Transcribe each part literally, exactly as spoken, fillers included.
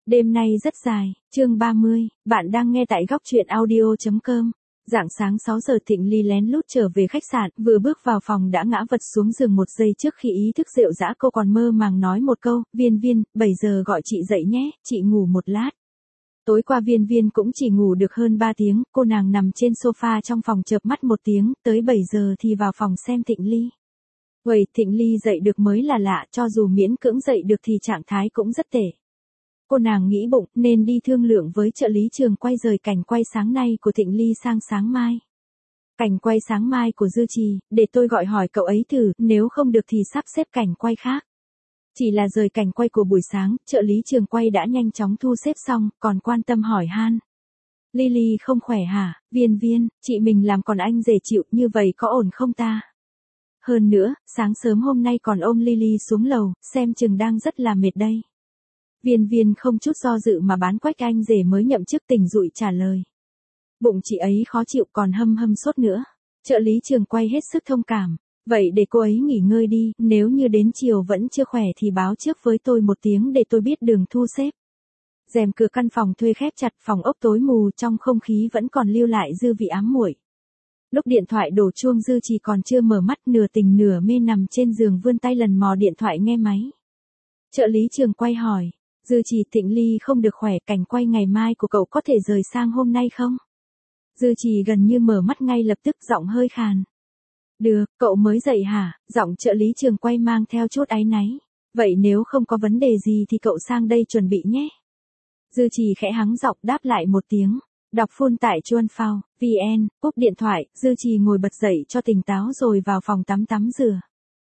Đêm nay rất dài, chương ba mươi, bạn đang nghe tại góc truyện audio chấm com. Rạng sáng sáu giờ Thịnh Ly lén lút trở về khách sạn, vừa bước vào phòng đã ngã vật xuống giường một giây trước khi ý thức rệu rã, cô còn mơ màng nói một câu, Viên Viên, bảy giờ gọi chị dậy nhé, chị ngủ một lát. Tối qua Viên Viên cũng chỉ ngủ được hơn ba tiếng, cô nàng nằm trên sofa trong phòng chợp mắt một tiếng, tới bảy giờ thì vào phòng xem Thịnh Ly. Vậy Thịnh Ly dậy được mới là lạ, cho dù miễn cưỡng dậy được thì trạng thái cũng rất tệ. Cô nàng nghĩ bụng nên đi thương lượng với trợ lý trường quay rời cảnh quay sáng nay của Thịnh Ly sang sáng mai. Cảnh quay sáng mai của Dư Trì, để tôi gọi hỏi cậu ấy thử, nếu không được thì sắp xếp cảnh quay khác. Chỉ là rời cảnh quay của buổi sáng, trợ lý trường quay đã nhanh chóng thu xếp xong, còn quan tâm hỏi han. Lily không khỏe hả, Viên Viên, chị mình làm còn anh dễ chịu, như vậy có ổn không ta? Hơn nữa, sáng sớm hôm nay còn ôm Lily xuống lầu, xem chừng đang rất là mệt đây. Viên Viên không chút do dự mà bán quách anh rể mới nhậm chức tỉnh dụi trả lời. Bụng chị ấy khó chịu còn hâm hâm sốt nữa. Trợ lý trường quay hết sức thông cảm. Vậy để cô ấy nghỉ ngơi đi, nếu như đến chiều vẫn chưa khỏe thì báo trước với tôi một tiếng để tôi biết đường thu xếp. Rèm cửa căn phòng thuê khép chặt, phòng ốc tối mù, trong không khí vẫn còn lưu lại dư vị ám muội. Lúc điện thoại đổ chuông Dư Trì còn chưa mở mắt, nửa tỉnh nửa mê nằm trên giường vươn tay lần mò điện thoại nghe máy. Trợ lý trường quay hỏi. Dư Trì, Thịnh Ly không được khỏe, cảnh quay ngày mai của cậu có thể rời sang hôm nay không? Dư Trì gần như mở mắt ngay lập tức, giọng hơi khàn. Được, cậu mới dậy hả? Giọng trợ lý trường quay mang theo chút áy náy. Vậy nếu không có vấn đề gì thì cậu sang đây chuẩn bị nhé. Dư Trì khẽ hắng giọng đáp lại một tiếng. Đọc full tại chuan phao, vn, cúp điện thoại, Dư Trì ngồi bật dậy cho tỉnh táo rồi vào phòng tắm tắm rửa.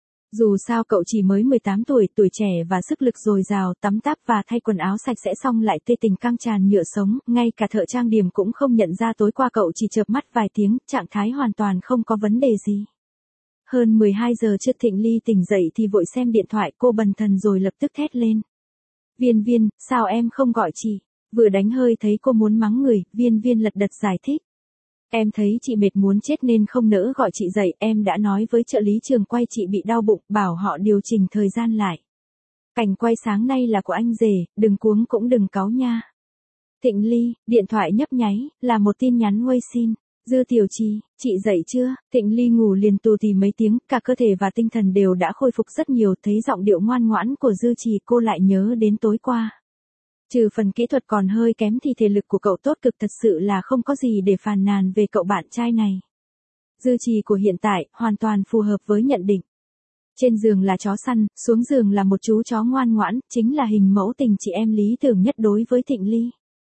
Dù sao cậu chỉ mới mười tám tuổi, tuổi trẻ và sức lực dồi dào, tắm táp và thay quần áo sạch sẽ xong lại tê tình căng tràn nhựa sống, ngay cả thợ trang điểm cũng không nhận ra tối qua cậu chỉ chợp mắt vài tiếng, trạng thái hoàn toàn không có vấn đề gì. Hơn mười hai giờ trước Thịnh Ly tỉnh dậy thì vội xem điện thoại, cô bần thần rồi lập tức thét lên. Viên Viên, sao em không gọi chị? Vừa đánh hơi thấy cô muốn mắng người, Viên Viên lật đật giải thích. Em thấy chị mệt muốn chết nên không nỡ gọi chị dậy, em đã nói với trợ lý trường quay chị bị đau bụng, bảo họ điều chỉnh thời gian lại. Cảnh quay sáng nay là của anh rể, đừng cuống cũng đừng cáu nha. Thịnh Ly, điện thoại nhấp nháy, là một tin nhắn Wei xin. Dư Tiểu Trì, chị dậy chưa? Thịnh Ly ngủ liền tù tì mấy tiếng, cả cơ thể và tinh thần đều đã khôi phục rất nhiều, thấy giọng điệu ngoan ngoãn của Dư Trì cô lại nhớ đến tối qua. Trừ phần kỹ thuật còn hơi kém thì thể lực của cậu tốt cực, thật sự là không có gì để phàn nàn về cậu bạn trai này. Dư Trì của hiện tại hoàn toàn phù hợp với nhận định. Trên giường là chó săn, xuống giường là một chú chó ngoan ngoãn, chính là hình mẫu tình chị em lý tưởng nhất đối với Thịnh Ly.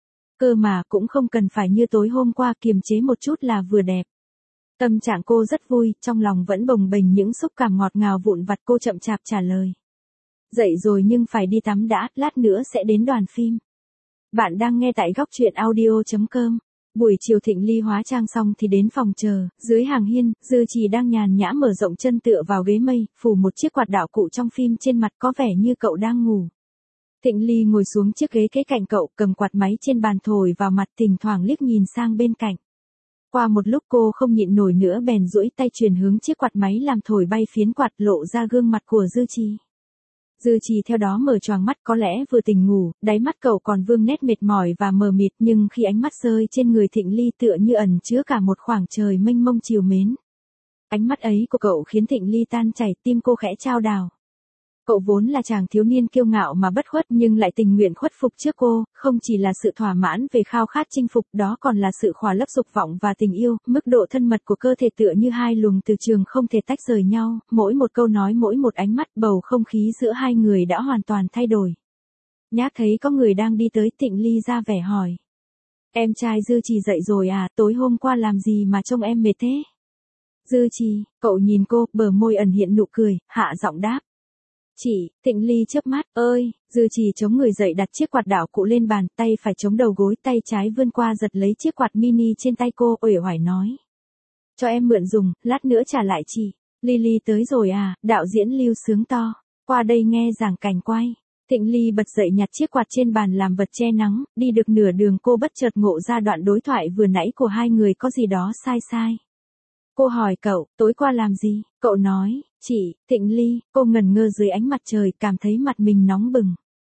Cơ mà cũng không cần phải như tối hôm qua, kiềm chế một chút là vừa đẹp. Tâm trạng cô rất vui, trong lòng vẫn bồng bềnh những xúc cảm ngọt ngào vụn vặt, cô chậm chạp trả lời. Dậy rồi nhưng phải đi tắm đã, lát nữa sẽ đến đoàn phim. Bạn đang nghe tại góc truyện audio chấm com. Buổi chiều Thịnh Ly hóa trang xong thì đến phòng chờ, dưới hàng hiên, Dư Trì đang nhàn nhã mở rộng chân tựa vào ghế mây, phủ một chiếc quạt đạo cụ trong phim trên mặt, có vẻ như cậu đang ngủ. Thịnh Ly ngồi xuống chiếc ghế kế cạnh cậu, cầm quạt máy trên bàn thổi vào mặt, thỉnh thoảng liếc nhìn sang bên cạnh. Qua một lúc cô không nhịn nổi nữa bèn duỗi tay truyền hướng chiếc quạt máy làm thổi bay phiến quạt, lộ ra gương mặt của Dư Trì. Dư Trì theo đó mở choàng mắt, có lẽ vừa tỉnh ngủ, đáy mắt cậu còn vương nét mệt mỏi và mờ mịt, nhưng khi ánh mắt rơi trên người Thịnh Ly tựa như ẩn chứa cả một khoảng trời mênh mông trìu mến. Ánh mắt ấy của cậu khiến Thịnh Ly tan chảy, tim cô khẽ chao đảo. Cậu vốn là chàng thiếu niên kiêu ngạo mà bất khuất nhưng lại tình nguyện khuất phục trước cô, không chỉ là sự thỏa mãn về khao khát chinh phục, đó còn là sự khỏa lấp dục vọng và tình yêu, mức độ thân mật của cơ thể tựa như hai luồng từ trường không thể tách rời nhau, mỗi một câu nói, mỗi một ánh mắt, bầu không khí giữa hai người đã hoàn toàn thay đổi. Nhác thấy có người đang đi tới, Thịnh Ly ra vẻ hỏi. Em trai Dư Trì dậy rồi à, tối hôm qua làm gì mà trông em mệt thế? Dư Trì, cậu nhìn cô, bờ môi ẩn hiện nụ cười, hạ giọng đáp. Chị, Thịnh Ly chớp mắt, ơi, Dư Trì chống người dậy đặt chiếc quạt đạo cụ lên bàn, tay phải chống đầu gối, tay trái vươn qua giật lấy chiếc quạt mini trên tay cô, uể oải nói. Cho em mượn dùng, lát nữa trả lại chị. Lily tới rồi à, đạo diễn Lưu sướng to, qua đây nghe giảng cảnh quay. Thịnh Ly bật dậy nhặt chiếc quạt trên bàn làm vật che nắng, đi được nửa đường cô bất chợt ngộ ra đoạn đối thoại vừa nãy của hai người có gì đó sai sai. Cô hỏi cậu, tối qua làm gì? Cậu nói, chị, Thịnh Ly, cô ngẩn ngơ dưới ánh mặt trời, cảm thấy mặt mình nóng bừng.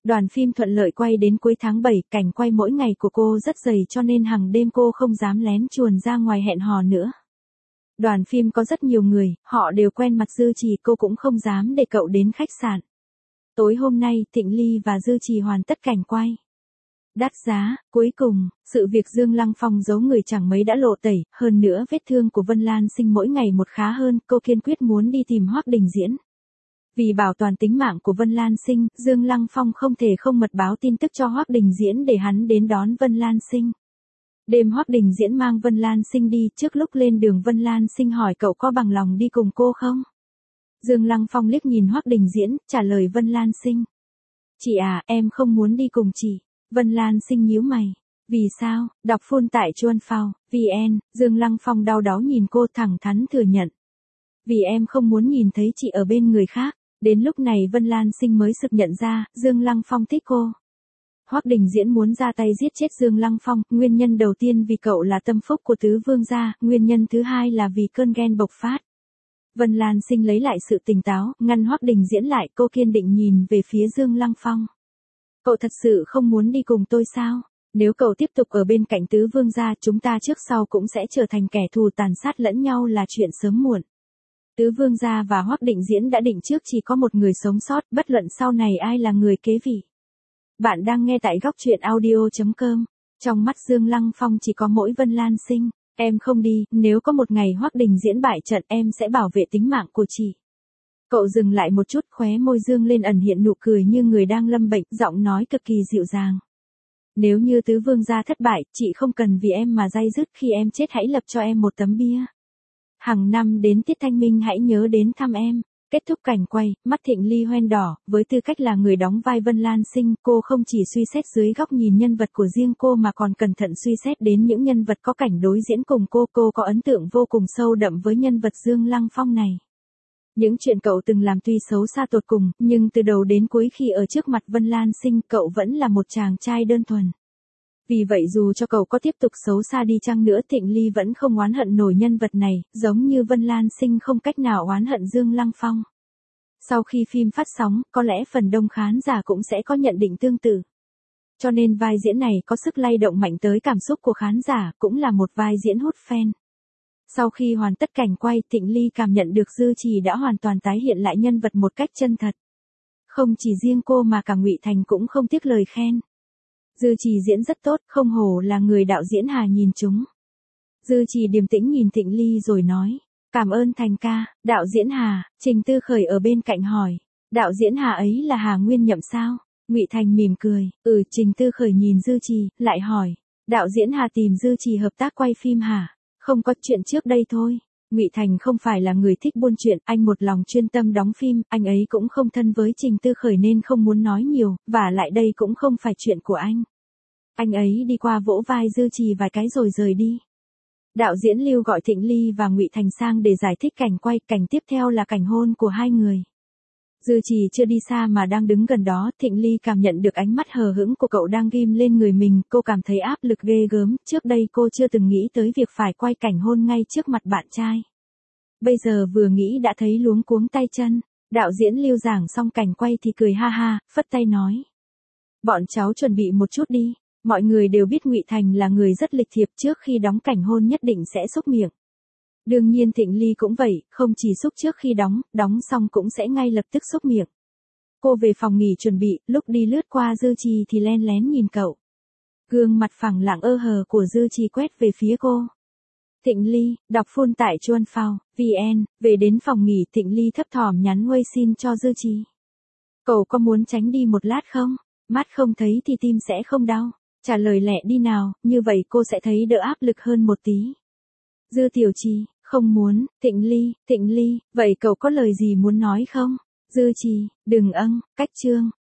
Đoàn phim thuận lợi quay đến cuối tháng bảy, cảnh quay mỗi ngày của cô rất dày cho nên hàng đêm cô không dám lén chuồn ra ngoài hẹn hò nữa. Đoàn phim có rất nhiều người, họ đều quen mặt Dư Trì, cô cũng không dám để cậu đến khách sạn. Tối hôm nay, Thịnh Ly và Dư Trì hoàn tất cảnh quay. Đắt giá, cuối cùng, sự việc Dương Lăng Phong giấu người chẳng mấy đã lộ tẩy, hơn nữa vết thương của Vân Lan Sinh mỗi ngày một khá hơn, cô kiên quyết muốn đi tìm Hoắc Đình Diễn. Vì bảo toàn tính mạng của Vân Lan Sinh, Dương Lăng Phong không thể không mật báo tin tức cho Hoắc Đình Diễn để hắn đến đón Vân Lan Sinh. Đêm Hoắc Đình Diễn mang Vân Lan Sinh đi, trước lúc lên đường Vân Lan Sinh hỏi cậu có bằng lòng đi cùng cô không? Dương Lăng Phong liếc nhìn Hoắc Đình Diễn, trả lời Vân Lan Sinh. Chị à, em không muốn đi cùng chị. Vân Lan Sinh nhíu mày. Vì sao? Đọc full tại chuan phao chấm vn, Dương Lăng Phong đau đáu nhìn cô, thẳng thắn thừa nhận. Vì em không muốn nhìn thấy chị ở bên người khác. Đến lúc này Vân Lan Sinh mới sực nhận ra, Dương Lăng Phong thích cô. Hoắc Đình Diễn muốn ra tay giết chết Dương Lăng Phong, nguyên nhân đầu tiên vì cậu là tâm phúc của tứ vương gia, nguyên nhân thứ hai là vì cơn ghen bộc phát. Vân Lan Sinh lấy lại sự tỉnh táo, ngăn Hoắc Đình Diễn lại, cô kiên định nhìn về phía Dương Lăng Phong. Cậu thật sự không muốn đi cùng tôi sao? Nếu cậu tiếp tục ở bên cạnh tứ vương gia, chúng ta trước sau cũng sẽ trở thành kẻ thù, tàn sát lẫn nhau là chuyện sớm muộn. Tứ vương gia và Hoắc Định Diễn đã định trước chỉ có một người sống sót, bất luận sau này ai là người kế vị. Bạn đang nghe tại góc truyện audio chấm com. Trong mắt Dương Lăng Phong chỉ có mỗi Vân Lan Sinh. Em không đi, nếu có một ngày Hoắc Đình Diễn bại trận em sẽ bảo vệ tính mạng của chị. Cậu dừng lại một chút, khóe môi dương lên ẩn hiện nụ cười như người đang lâm bệnh, giọng nói cực kỳ dịu dàng. Nếu như tứ vương gia thất bại, chị không cần vì em mà day dứt, khi em chết hãy lập cho em một tấm bia. Hàng năm đến tiết thanh minh hãy nhớ đến thăm em. Kết thúc cảnh quay, mắt Thịnh Ly hoen đỏ, với tư cách là người đóng vai Vân Lan Sinh, cô không chỉ suy xét dưới góc nhìn nhân vật của riêng cô mà còn cẩn thận suy xét đến những nhân vật có cảnh đối diễn cùng cô. Cô có ấn tượng vô cùng sâu đậm với nhân vật Dương Lăng Phong này. Những chuyện cậu từng làm tuy xấu xa tột cùng, nhưng từ đầu đến cuối khi ở trước mặt Vân Lan Sinh, cậu vẫn là một chàng trai đơn thuần. Vì vậy dù cho cậu có tiếp tục xấu xa đi chăng nữa, Thịnh Ly vẫn không oán hận nổi nhân vật này, giống như Vân Lan Sinh không cách nào oán hận Dương Lăng Phong. Sau khi phim phát sóng, có lẽ phần đông khán giả cũng sẽ có nhận định tương tự. Cho nên vai diễn này có sức lay động mạnh tới cảm xúc của khán giả, cũng là một vai diễn hút fan. Sau khi hoàn tất cảnh quay, Thịnh Ly cảm nhận được Dư Trì đã hoàn toàn tái hiện lại nhân vật một cách chân thật. Không chỉ riêng cô mà cả Ngụy Thành cũng không tiếc lời khen. Dư Trì diễn rất tốt, không hổ là người đạo diễn Hà nhìn chúng. Dư Trì điềm tĩnh nhìn Thịnh Ly rồi nói, cảm ơn Thành ca. Đạo diễn Hà, Trình Tư Khởi ở bên cạnh hỏi, đạo diễn Hà ấy là Hà Nguyên Nhậm sao? Ngụy Thành mỉm cười, ừ. Trình Tư Khởi nhìn Dư Trì, lại hỏi, đạo diễn Hà tìm Dư Trì hợp tác quay phim hả? Không, có chuyện trước đây thôi. Ngụy Thành không phải là người thích buôn chuyện, anh một lòng chuyên tâm đóng phim, anh ấy cũng không thân với Trình Tư Khởi nên không muốn nói nhiều, và lại đây cũng không phải chuyện của anh. Anh ấy đi qua vỗ vai Dư Trì vài cái rồi rời đi. Đạo diễn Lưu gọi Thịnh Ly và Ngụy Thành sang để giải thích cảnh quay, cảnh tiếp theo là cảnh hôn của hai người. Dư Trì chưa đi xa mà đang đứng gần đó, Thịnh Ly cảm nhận được ánh mắt hờ hững của cậu đang ghim lên người mình, cô cảm thấy áp lực ghê gớm, trước đây cô chưa từng nghĩ tới việc phải quay cảnh hôn ngay trước mặt bạn trai. Bây giờ vừa nghĩ đã thấy luống cuống tay chân, đạo diễn Lưu giảng xong cảnh quay thì cười ha ha, phất tay nói. Bọn cháu chuẩn bị một chút đi, mọi người đều biết Ngụy Thành là người rất lịch thiệp, trước khi đóng cảnh hôn nhất định sẽ xúc miệng. Đương nhiên Thịnh Ly cũng vậy, không chỉ xúc trước khi đóng, đóng xong cũng sẽ ngay lập tức xúc miệng. Cô về phòng nghỉ chuẩn bị, lúc đi lướt qua Dư Trì thì len lén nhìn cậu. Gương mặt phẳng lặng ơ hờ của Dư Trì quét về phía cô. Thịnh Ly, đọc full tại chuan phao chấm vn, về đến phòng nghỉ Thịnh Ly thấp thỏm nhắn Wei xin cho Dư Trì. Cậu có muốn tránh đi một lát không? Mắt không thấy thì tim sẽ không đau. Trả lời lẹ đi nào, như vậy cô sẽ thấy đỡ áp lực hơn một tí. Dư Tiểu Trì, không muốn. Thịnh Ly, Thịnh Ly, vậy cậu có lời gì muốn nói không? Dư Trì, đừng âng, cách chương.